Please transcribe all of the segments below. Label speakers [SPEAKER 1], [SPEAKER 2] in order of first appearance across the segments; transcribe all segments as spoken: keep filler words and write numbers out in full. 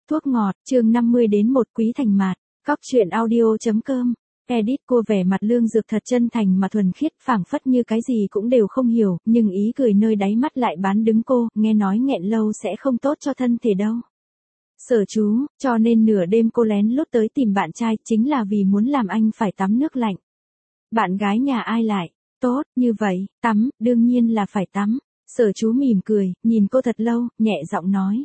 [SPEAKER 1] Thuốc ngọt, chương năm mươi đến một Quý Thành Mạt, Cóc truyện audio chấm com. Edit. Cô vẻ mặt Lương Dược thật chân thành mà thuần khiết, phảng phất như cái gì cũng đều không hiểu, nhưng ý cười nơi đáy mắt lại bán đứng cô, nghe nói nghẹn lâu sẽ không tốt cho thân thể đâu. Sở chú, cho nên nửa đêm cô lén lút tới tìm bạn trai, chính là vì muốn làm anh phải tắm nước lạnh. Bạn gái nhà ai lại? Tốt, như vậy, tắm, đương nhiên là phải tắm. Sở chú mỉm cười, nhìn cô thật lâu, nhẹ giọng nói.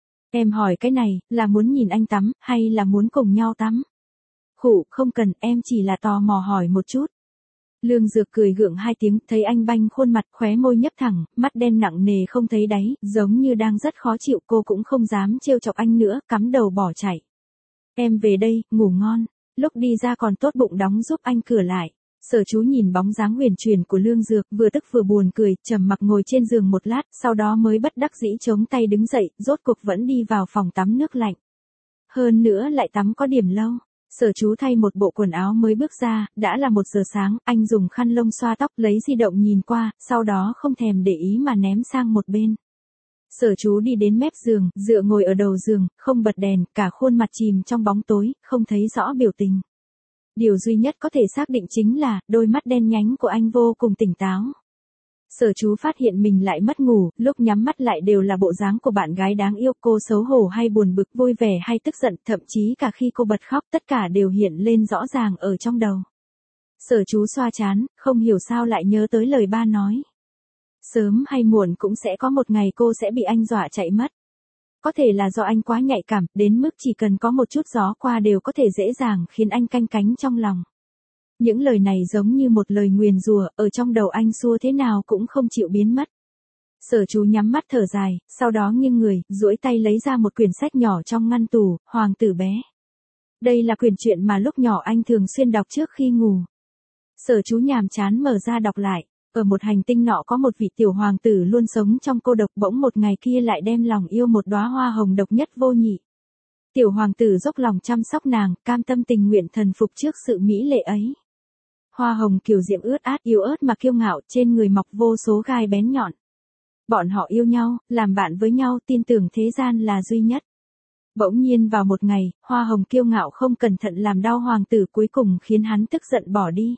[SPEAKER 1] Em hỏi cái này, là muốn nhìn anh tắm, hay là muốn cùng nhau tắm? Khụ, không cần, em chỉ là tò mò hỏi một chút. Lương Dược cười gượng hai tiếng, thấy anh banh khuôn mặt, khóe môi nhấp thẳng, mắt đen nặng nề không thấy đáy, giống như đang rất khó chịu, cô cũng không dám trêu chọc anh nữa, cắm đầu bỏ chạy. Em về đây, ngủ ngon. Lúc đi ra còn tốt bụng đóng giúp anh cửa lại. Sở chú nhìn bóng dáng huyền chuyển của Lương Dược, vừa tức vừa buồn cười, trầm mặc ngồi trên giường một lát, sau đó mới bất đắc dĩ chống tay đứng dậy, rốt cuộc vẫn đi vào phòng tắm nước lạnh. Hơn nữa lại tắm có điểm lâu. Sở chú thay một bộ quần áo mới bước ra, đã là một giờ sáng, anh dùng khăn lông xoa tóc, lấy di động nhìn qua, sau đó không thèm để ý mà ném sang một bên. Sở chú đi đến mép giường, dựa ngồi ở đầu giường, không bật đèn, cả khuôn mặt chìm trong bóng tối, không thấy rõ biểu tình. Điều duy nhất có thể xác định chính là, đôi mắt đen nhánh của anh vô cùng tỉnh táo. Sở chú phát hiện mình lại mất ngủ, lúc nhắm mắt lại đều là bộ dáng của bạn gái đáng yêu, cô xấu hổ hay buồn bực, vui vẻ hay tức giận, thậm chí cả khi cô bật khóc, tất cả đều hiện lên rõ ràng ở trong đầu. Sở chú xoa trán, không hiểu sao lại nhớ tới lời ba nói. Sớm hay muộn cũng sẽ có một ngày cô sẽ bị anh dọa chạy mất. Có thể là do anh quá nhạy cảm, đến mức chỉ cần có một chút gió qua đều có thể dễ dàng khiến anh canh cánh trong lòng. Những lời này giống như một lời nguyền rủa, ở trong đầu anh xua thế nào cũng không chịu biến mất. Sở chú nhắm mắt thở dài, sau đó nghiêng người, duỗi tay lấy ra một quyển sách nhỏ trong ngăn tủ, Hoàng tử bé. Đây là quyển truyện mà lúc nhỏ anh thường xuyên đọc trước khi ngủ. Sở chú nhàm chán mở ra đọc lại. Ở một hành tinh nọ có một vị tiểu hoàng tử luôn sống trong cô độc, bỗng một ngày kia lại đem lòng yêu một đóa hoa hồng độc nhất vô nhị. Tiểu hoàng tử dốc lòng chăm sóc nàng, cam tâm tình nguyện thần phục trước sự mỹ lệ ấy. Hoa hồng kiều diễm ướt át, yếu ớt mà kiêu ngạo, trên người mọc vô số gai bén nhọn. Bọn họ yêu nhau, làm bạn với nhau, tin tưởng thế gian là duy nhất. Bỗng nhiên vào một ngày, hoa hồng kiêu ngạo không cẩn thận làm đau hoàng tử, cuối cùng khiến hắn tức giận bỏ đi.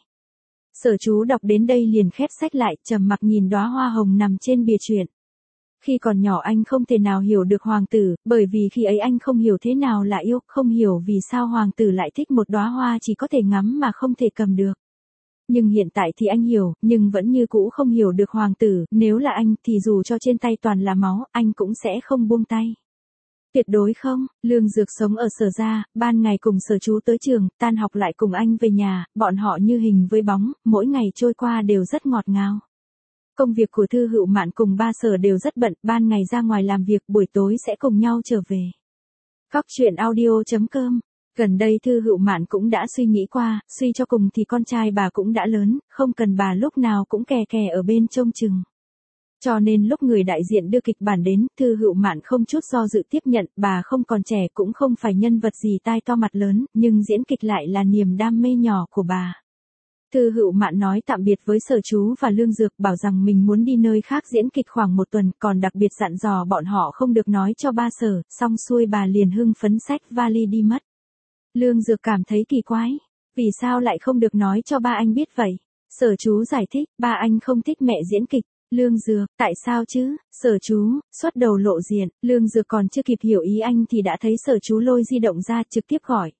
[SPEAKER 1] Sở chú đọc đến đây liền khép sách lại, trầm mặc nhìn đóa hoa hồng nằm trên bìa truyện. Khi còn nhỏ anh không thể nào hiểu được hoàng tử, bởi vì khi ấy anh không hiểu thế nào là yêu, không hiểu vì sao hoàng tử lại thích một đóa hoa chỉ có thể ngắm mà không thể cầm được. Nhưng hiện tại thì anh hiểu, nhưng vẫn như cũ không hiểu được hoàng tử, nếu là anh thì dù cho trên tay toàn là máu, anh cũng sẽ không buông tay. Tuyệt đối không. Lương Dược sống ở Sở gia, ban ngày cùng Sở chú tới trường, tan học lại cùng anh về nhà, bọn họ như hình với bóng, mỗi ngày trôi qua đều rất ngọt ngào. Công việc của Thư Hựu Mạn cùng ba Sở đều rất bận, ban ngày ra ngoài làm việc, buổi tối sẽ cùng nhau trở về. Cóc truyện audio chấm com. Gần đây Thư Hựu Mạn cũng đã suy nghĩ qua, suy cho cùng thì con trai bà cũng đã lớn, không cần bà lúc nào cũng kè kè ở bên trông chừng. Cho nên lúc người đại diện đưa kịch bản đến, Thư Hựu Mạn không chút do dự tiếp nhận, bà không còn trẻ cũng không phải nhân vật gì tai to mặt lớn, nhưng diễn kịch lại là niềm đam mê nhỏ của bà. Thư Hựu Mạn nói tạm biệt với Sở chú và Lương Dược, bảo rằng mình muốn đi nơi khác diễn kịch khoảng một tuần, còn đặc biệt dặn dò bọn họ không được nói cho ba Sở, xong xuôi bà liền hưng phấn xách vali đi mất. Lương Dược cảm thấy kỳ quái, vì sao lại không được nói cho ba anh biết vậy? Sở chú giải thích, ba anh không thích mẹ diễn kịch. Lương Dược, tại sao chứ? Sở chú, xuất đầu lộ diện, Lương Dược còn chưa kịp hiểu ý anh thì đã thấy Sở chú lôi di động ra trực tiếp gọi.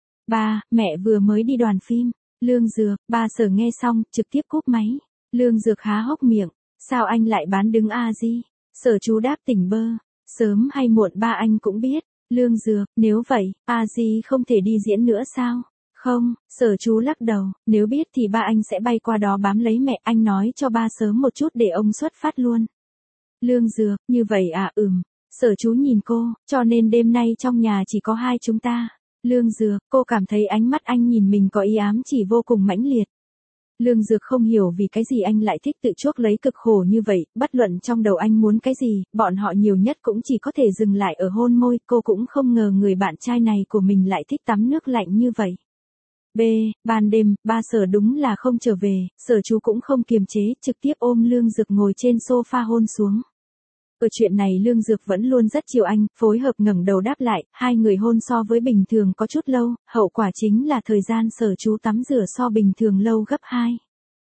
[SPEAKER 1] Ba, mẹ vừa mới đi đoàn phim. Lương Dược, ba Sở nghe xong, trực tiếp cúp máy. Lương Dược há hốc miệng, sao anh lại bán đứng a di? Sở chú đáp tỉnh bơ, sớm hay muộn ba anh cũng biết. Lương Dược, nếu vậy, a di không thể đi diễn nữa sao? Không, Sở chú lắc đầu, nếu biết thì ba anh sẽ bay qua đó bám lấy mẹ, anh nói cho ba sớm một chút để ông xuất phát luôn. Lương Dược, như vậy à, ừm. Sở chú nhìn cô, cho nên đêm nay trong nhà chỉ có hai chúng ta. Lương Dược, cô cảm thấy ánh mắt anh nhìn mình có ý ám chỉ vô cùng mãnh liệt. Lương Dược không hiểu vì cái gì anh lại thích tự chuốc lấy cực khổ như vậy, bất luận trong đầu anh muốn cái gì, bọn họ nhiều nhất cũng chỉ có thể dừng lại ở hôn môi, cô cũng không ngờ người bạn trai này của mình lại thích tắm nước lạnh như vậy. B. Ban đêm, ba Sở đúng là không trở về, Sở chú cũng không kiềm chế, trực tiếp ôm Lương Dược ngồi trên sofa hôn xuống. Ở chuyện này Lương Dược vẫn luôn rất chiều anh, phối hợp ngẩng đầu đáp lại, hai người hôn so với bình thường có chút lâu, hậu quả chính là thời gian Sở Chú tắm rửa so bình thường lâu gấp hai.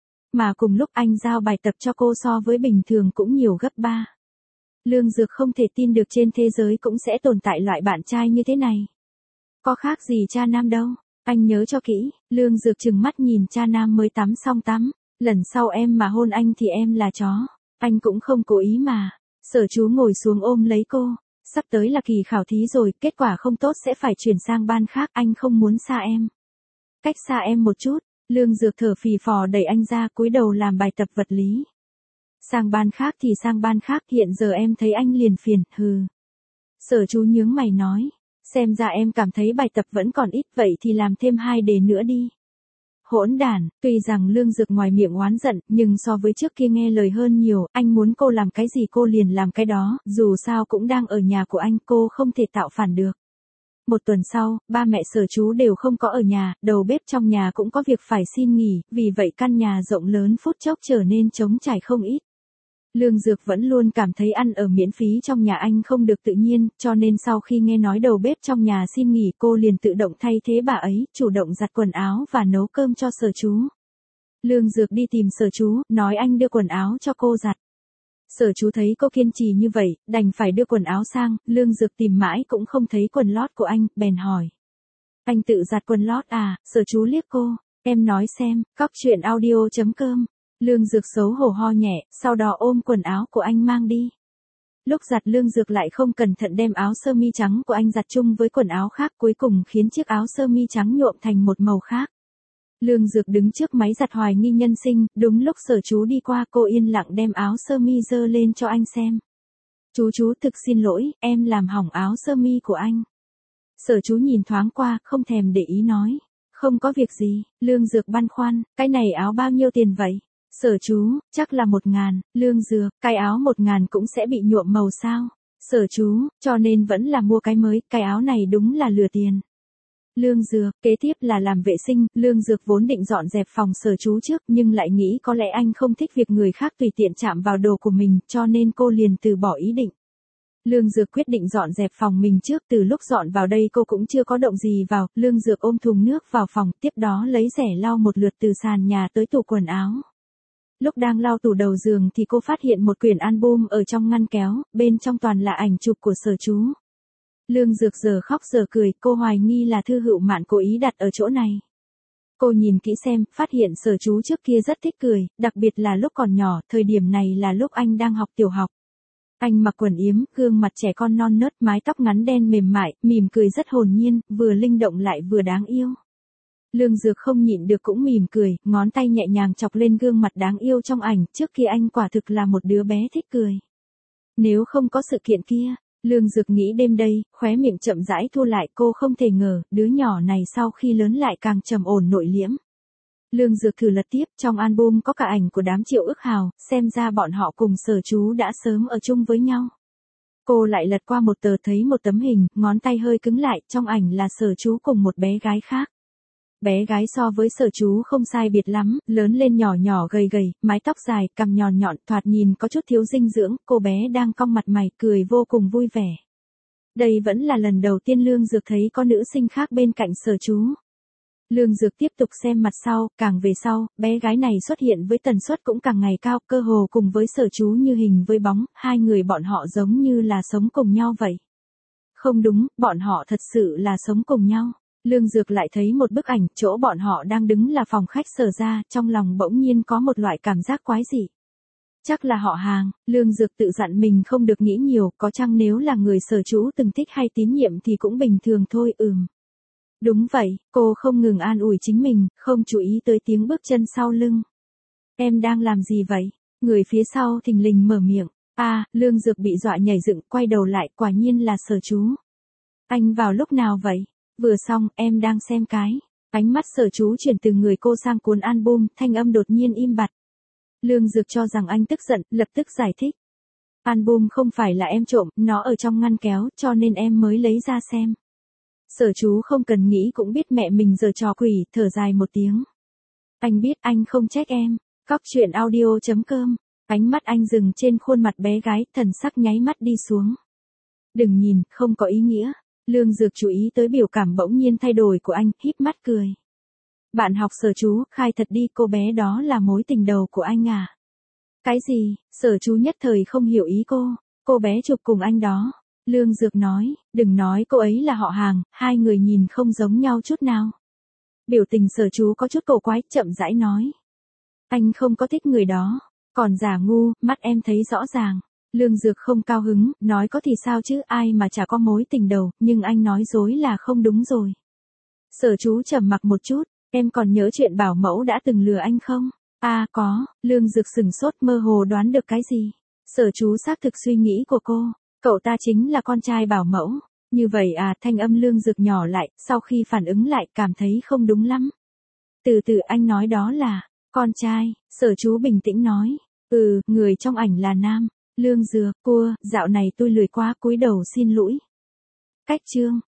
[SPEAKER 1] Mà cùng lúc anh giao bài tập cho cô so với bình thường cũng nhiều gấp ba. Lương Dược không thể tin được trên thế giới cũng sẽ tồn tại loại bạn trai như thế này. Có khác gì cha nam đâu, anh nhớ cho kỹ. Lương Dược trừng mắt nhìn cha nam mới tắm xong tắm, lần sau em mà hôn anh thì em là chó, anh cũng không cố ý mà. Sở Chú ngồi xuống ôm lấy cô, sắp tới là kỳ khảo thí rồi, kết quả không tốt sẽ phải chuyển sang ban khác, anh không muốn xa em. Cách xa em một chút. Lương Dược thở phì phò đẩy anh ra, cúi đầu làm bài tập vật lý. Sang ban khác thì sang ban khác, hiện giờ em thấy anh liền phiền, hừ. Sở Chú nhướng mày nói, xem ra em cảm thấy bài tập vẫn còn ít, vậy thì làm thêm hai đề nữa đi. Hỗn đản, tuy rằng Lương Dược ngoài miệng oán giận, nhưng so với trước kia nghe lời hơn nhiều, anh muốn cô làm cái gì cô liền làm cái đó, dù sao cũng đang ở nhà của anh, cô không thể tạo phản được. Một tuần sau, ba mẹ Sở Chú đều không có ở nhà, đầu bếp trong nhà cũng có việc phải xin nghỉ, vì vậy căn nhà rộng lớn phút chốc trở nên trống trải không ít. Lương Dược vẫn luôn cảm thấy ăn ở miễn phí trong nhà anh không được tự nhiên, cho nên sau khi nghe nói đầu bếp trong nhà xin nghỉ cô liền tự động thay thế bà ấy, chủ động giặt quần áo và nấu cơm cho Sở Chú. Lương Dược đi tìm Sở Chú, nói anh đưa quần áo cho cô giặt. Sở Chú thấy cô kiên trì như vậy, đành phải đưa quần áo sang, Lương Dược tìm mãi cũng không thấy quần lót của anh, bèn hỏi. Anh tự giặt quần lót à? Sở Chú liếc cô, em nói xem, cóc truyện audio chấm com. Lương Dược xấu hổ ho nhẹ, sau đó ôm quần áo của anh mang đi. Lúc giặt Lương Dược lại không cẩn thận đem áo sơ mi trắng của anh giặt chung với quần áo khác, cuối cùng khiến chiếc áo sơ mi trắng nhuộm thành một màu khác. Lương Dược đứng trước máy giặt hoài nghi nhân sinh, đúng lúc Sở Chú đi qua cô yên lặng đem áo sơ mi giơ lên cho anh xem. Chú chú thực xin lỗi, em làm hỏng áo sơ mi của anh. Sở Chú nhìn thoáng qua, không thèm để ý nói. Không có việc gì. Lương Dược băn khoăn, cái này áo bao nhiêu tiền vậy? Sở Chú, chắc là một ngàn. Lương Dược, cái áo một ngàn cũng sẽ bị nhuộm màu sao? Sở Chú, cho nên vẫn là mua cái mới, cái áo này đúng là lừa tiền. Lương Dược, kế tiếp là làm vệ sinh, Lương Dược vốn định dọn dẹp phòng Sở Chú trước nhưng lại nghĩ có lẽ anh không thích việc người khác tùy tiện chạm vào đồ của mình, cho nên cô liền từ bỏ ý định. Lương Dược quyết định dọn dẹp phòng mình trước, từ lúc dọn vào đây cô cũng chưa có động gì vào, Lương Dược ôm thùng nước vào phòng, tiếp đó lấy rẻ lau một lượt từ sàn nhà tới tủ quần áo. Lúc đang lau tủ đầu giường thì cô phát hiện một quyển album ở trong ngăn kéo, bên trong toàn là ảnh chụp của Sở Chú. Lương Dược giờ khóc giờ cười, cô hoài nghi là Thư Hữu Mạn cố ý đặt ở chỗ này. Cô nhìn kỹ xem, phát hiện Sở Chú trước kia rất thích cười, đặc biệt là lúc còn nhỏ, thời điểm này là lúc anh đang học tiểu học. Anh mặc quần yếm, gương mặt trẻ con non nớt, mái tóc ngắn đen mềm mại, mỉm cười rất hồn nhiên, vừa linh động lại vừa đáng yêu. Lương Dược không nhịn được cũng mỉm cười, ngón tay nhẹ nhàng chọc lên gương mặt đáng yêu trong ảnh, trước kia anh quả thực là một đứa bé thích cười. Nếu không có sự kiện kia, Lương Dược nghĩ đêm đây, khóe miệng chậm rãi thu lại, cô không thể ngờ, đứa nhỏ này sau khi lớn lại càng trầm ổn nội liễm. Lương Dược thử lật tiếp, trong album có cả ảnh của đám Triệu Ước Hào, xem ra bọn họ cùng Sở Chú đã sớm ở chung với nhau. Cô lại lật qua một tờ thấy một tấm hình, ngón tay hơi cứng lại, trong ảnh là Sở Chú cùng một bé gái khác. Bé gái so với Sở Chú không sai biệt lắm, lớn lên nhỏ nhỏ gầy gầy, mái tóc dài, cằm nhọn nhọn, thoạt nhìn có chút thiếu dinh dưỡng, cô bé đang cong mặt mày, cười vô cùng vui vẻ. Đây vẫn là lần đầu tiên Lương Dược thấy có nữ sinh khác bên cạnh Sở Chú. Lương Dược tiếp tục xem mặt sau, càng về sau, bé gái này xuất hiện với tần suất cũng càng ngày cao, cơ hồ cùng với Sở Chú như hình với bóng, hai người bọn họ giống như là sống cùng nhau vậy. Không đúng, bọn họ thật sự là sống cùng nhau. Lương Dược lại thấy một bức ảnh, chỗ bọn họ đang đứng là phòng khách Sở gia, trong lòng bỗng nhiên có một loại cảm giác quái dị. Chắc là họ hàng, Lương Dược tự dặn mình không được nghĩ nhiều, có chăng nếu là người Sở Chú từng thích hay tín nhiệm thì cũng bình thường thôi, ừm. Đúng vậy, cô không ngừng an ủi chính mình, không chú ý tới tiếng bước chân sau lưng. Em đang làm gì vậy? Người phía sau thình lình mở miệng. À, Lương Dược bị dọa nhảy dựng, quay đầu lại, quả nhiên là Sở Chú. Anh vào lúc nào vậy? Vừa xong, em đang xem cái. Ánh mắt Sở Chú chuyển từ người cô sang cuốn album, thanh âm đột nhiên im bặt. Lương Dược cho rằng anh tức giận, lập tức giải thích. Album không phải là em trộm, nó ở trong ngăn kéo, cho nên em mới lấy ra xem. Sở Chú không cần nghĩ cũng biết mẹ mình giở trò quỷ, thở dài một tiếng. Anh biết anh không trách em. Cóc truyện audio chấm com Ánh mắt anh dừng trên khuôn mặt bé gái, thần sắc nháy mắt đi xuống. Đừng nhìn, không có ý nghĩa. Lương Dược chú ý tới biểu cảm bỗng nhiên thay đổi của anh, híp mắt cười. Bạn học Sở Chú, khai thật đi, cô bé đó là mối tình đầu của anh à? Cái gì? Sở Chú nhất thời không hiểu ý cô. Cô bé chụp cùng anh đó. Lương Dược nói, đừng nói cô ấy là họ hàng, hai người nhìn không giống nhau chút nào. Biểu tình Sở Chú có chút cổ quái, chậm rãi nói. Anh không có thích người đó. Còn giả ngu, mắt em thấy rõ ràng. Lương Dược không cao hứng, nói có thì sao chứ, ai mà chả có mối tình đầu, nhưng anh nói dối là không đúng rồi. Sở Chú trầm mặc một chút, em còn nhớ chuyện bảo mẫu đã từng lừa anh không? À có, Lương Dược sừng sốt mơ hồ đoán được cái gì. Sở Chú xác thực suy nghĩ của cô, cậu ta chính là con trai bảo mẫu. Như vậy à, thanh âm Lương Dược nhỏ lại, sau khi phản ứng lại cảm thấy không đúng lắm. Từ từ anh nói đó là, con trai, Sở Chú bình tĩnh nói. Ừ, người trong ảnh là nam. Lương Dược, cua, dạo này tôi lười quá, cúi đầu xin lỗi. Cách chương.